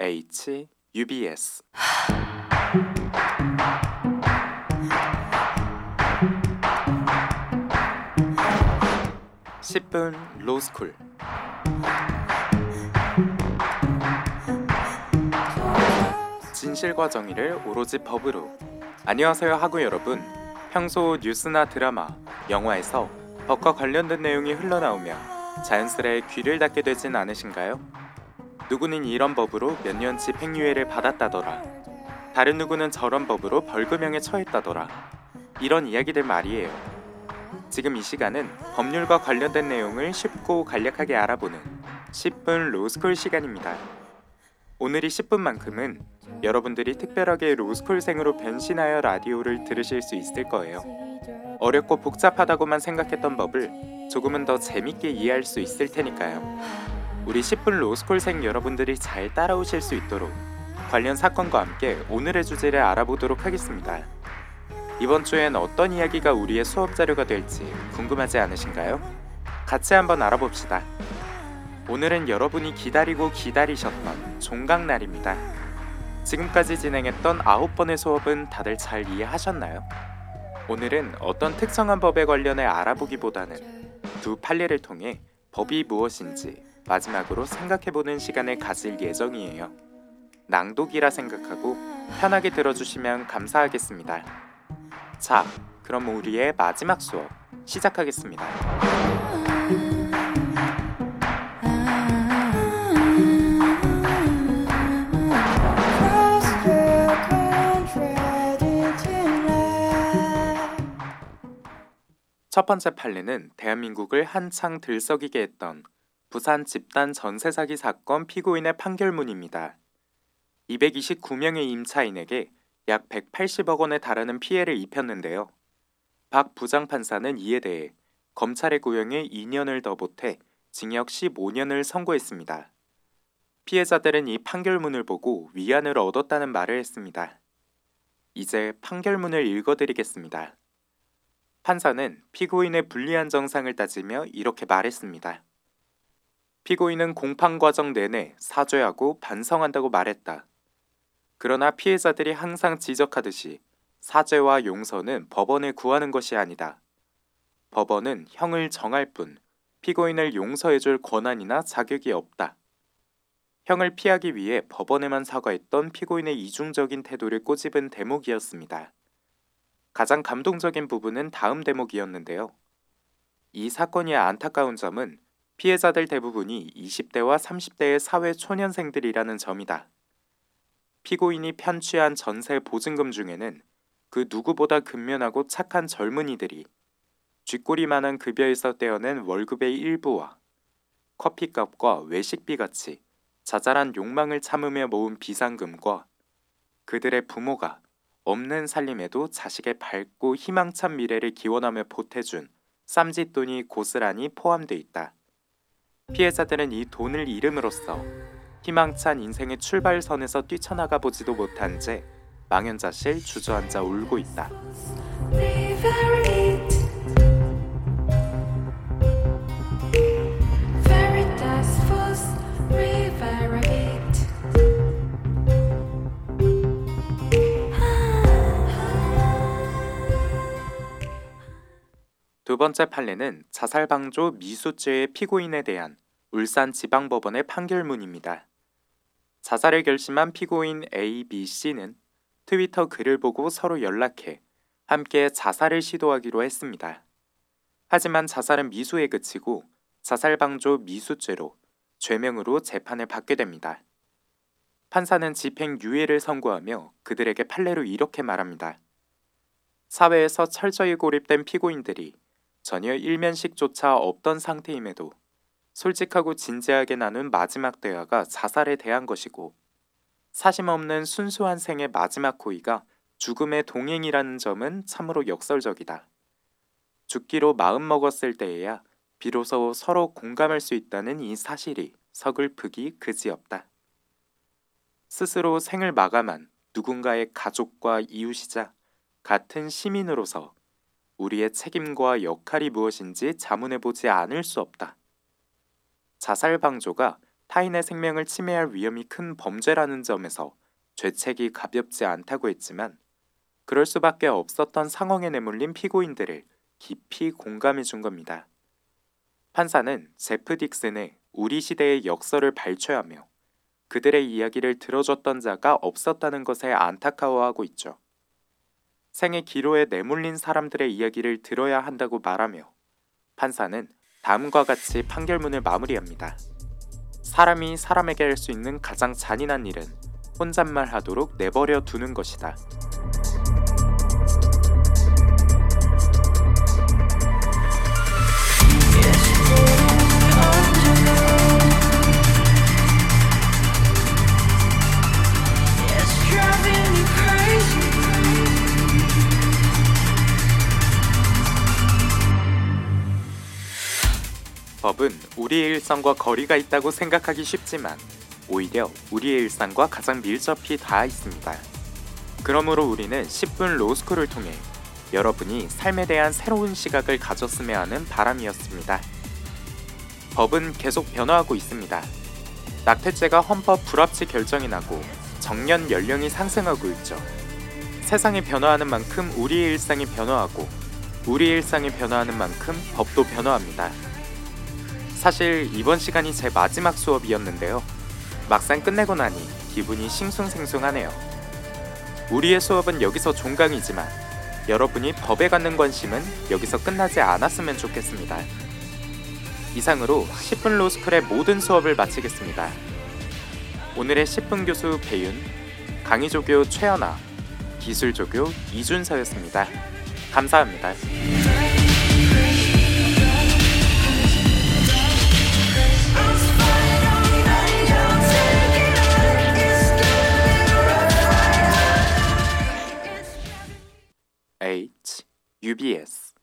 UBS 10분 로스쿨. 진실과 정의를 오로지 법으로. 안녕하세요 하구 여러분. 평소 뉴스나 드라마, 영화에서 법과 관련된 내용이 흘러나오며 자연스레 귀를 닫게 되진 않으신가요? 누구는 이런 법으로 몇 년 집행유예를 받았다더라. 다른 누구는 저런 법으로 벌금형에 처했다더라. 이런 이야기들 말이에요. 지금 이 시간은 법률과 관련된 내용을 쉽고 간략하게 알아보는 10분 로스쿨 시간입니다. 오늘이 10분만큼은 여러분들이 특별하게 로스쿨생으로 변신하여 라디오를 들으실 수 있을 거예요. 어렵고 복잡하다고만 생각했던 법을 조금은 더 재밌게 이해할 수 있을 테니까요. 우리 10분 로스쿨생 여러분들이 잘 따라오실 수 있도록 관련 사건과 함께 오늘의 주제를 알아보도록 하겠습니다. 이번 주엔 어떤 이야기가 우리의 수업 자료가 될지 궁금하지 않으신가요? 같이 한번 알아봅시다. 오늘은 여러분이 기다리고 기다리셨던 종강날입니다. 지금까지 진행했던 9번의 수업은 다들 잘 이해하셨나요? 오늘은 어떤 특정한 법에 관련해 알아보기보다는 두 판례를 통해 법이 무엇인지 마지막으로 생각해보는 시간을 가질 예정이에요. 낭독이라 생각하고 편하게 들어주시면 감사하겠습니다. 자, 그럼 우리의 마지막 수업 시작하겠습니다. 첫 번째 판례는 대한민국을 한창 들썩이게 했던 부산 집단 전세 사기 사건 피고인의 판결문입니다. 229명의 임차인에게 약 180억 원에 달하는 피해를 입혔는데요. 박 부장판사는 이에 대해 검찰의 구형에 2년을 더 보태 징역 15년을 선고했습니다. 피해자들은 이 판결문을 보고 위안을 얻었다는 말을 했습니다. 이제 판결문을 읽어드리겠습니다. 판사는 피고인의 불리한 정상을 따지며 이렇게 말했습니다. 피고인은 공판 과정 내내 사죄하고 반성한다고 말했다. 그러나 피해자들이 항상 지적하듯이 사죄와 용서는 법원을 구하는 것이 아니다. 법원은 형을 정할 뿐 피고인을 용서해줄 권한이나 자격이 없다. 형을 피하기 위해 법원에만 사과했던 피고인의 이중적인 태도를 꼬집은 대목이었습니다. 가장 감동적인 부분은 다음 대목이었는데요. 이 사건이 안타까운 점은 피해자들 대부분이 20대와 30대의 사회 초년생들이라는 점이다. 피고인이 편취한 전세 보증금 중에는 그 누구보다 근면하고 착한 젊은이들이 쥐꼬리만한 급여에서 떼어낸 월급의 일부와 커피값과 외식비 같이 자잘한 욕망을 참으며 모은 비상금과 그들의 부모가 없는 살림에도 자식의 밝고 희망찬 미래를 기원하며 보태준 쌈짓돈이 고스란히 포함돼 있다. 피해자들은 이 돈을 잃음으로써 희망찬 인생의 출발선에서 뛰쳐나가 보지도 못한 채 망연자실 주저앉아 울고 있다. 두 번째 판례는 자살방조 미수죄의 피고인에 대한 울산지방법원의 판결문입니다. 자살을 결심한 피고인 A, B, C는 트위터 글을 보고 서로 연락해 함께 자살을 시도하기로 했습니다. 하지만 자살은 미수에 그치고 자살방조 미수죄로 죄명으로 재판을 받게 됩니다. 판사는 집행유예를 선고하며 그들에게 판례로 이렇게 말합니다. 사회에서 철저히 고립된 피고인들이 전혀 일면식조차 없던 상태임에도 솔직하고 진지하게 나눈 마지막 대화가 자살에 대한 것이고 사심 없는 순수한 생의 마지막 호의가 죽음의 동행이라는 점은 참으로 역설적이다. 죽기로 마음먹었을 때에야 비로소 서로 공감할 수 있다는 이 사실이 서글프기 그지없다. 스스로 생을 마감한 누군가의 가족과 이웃이자 같은 시민으로서 우리의 책임과 역할이 무엇인지 자문해보지 않을 수 없다. 자살 방조가 타인의 생명을 침해할 위험이 큰 범죄라는 점에서 죄책이 가볍지 않다고 했지만 그럴 수밖에 없었던 상황에 내몰린 피고인들을 깊이 공감해 준 겁니다. 판사는 제프 딕슨의 우리 시대의 역설을 발췌하며 그들의 이야기를 들어줬던 자가 없었다는 것에 안타까워하고 있죠. 생의 기로에 내몰린 사람들의 이야기를 들어야 한다고 말하며 판사는 다음과 같이 판결문을 마무리합니다. 사람이 사람에게 할 수 있는 가장 잔인한 일은 혼잣말하도록 내버려 두는 것이다. 법은 우리의 일상과 거리가 있다고 생각하기 쉽지만 오히려 우리의 일상과 가장 밀접히 닿아 있습니다. 그러므로 우리는 10분 로스쿨을 통해 여러분이 삶에 대한 새로운 시각을 가졌으면 하는 바람이었습니다. 법은 계속 변화하고 있습니다. 낙태죄가 헌법 불합치 결정이 나고 정년 연령이 상승하고 있죠. 세상이 변화하는 만큼 우리의 일상이 변화하고 우리의 일상이 변화하는 만큼 법도 변화합니다. 사실 이번 시간이 제 마지막 수업이었는데요. 막상 끝내고 나니 기분이 싱숭생숭하네요. 우리의 수업은 여기서 종강이지만 여러분이 법에 갖는 관심은 여기서 끝나지 않았으면 좋겠습니다. 이상으로 10분 로스쿨의 모든 수업을 마치겠습니다. 오늘의 10분 교수 배윤, 강의조교 최연아, 기술조교 이준서였습니다. 감사합니다. UBS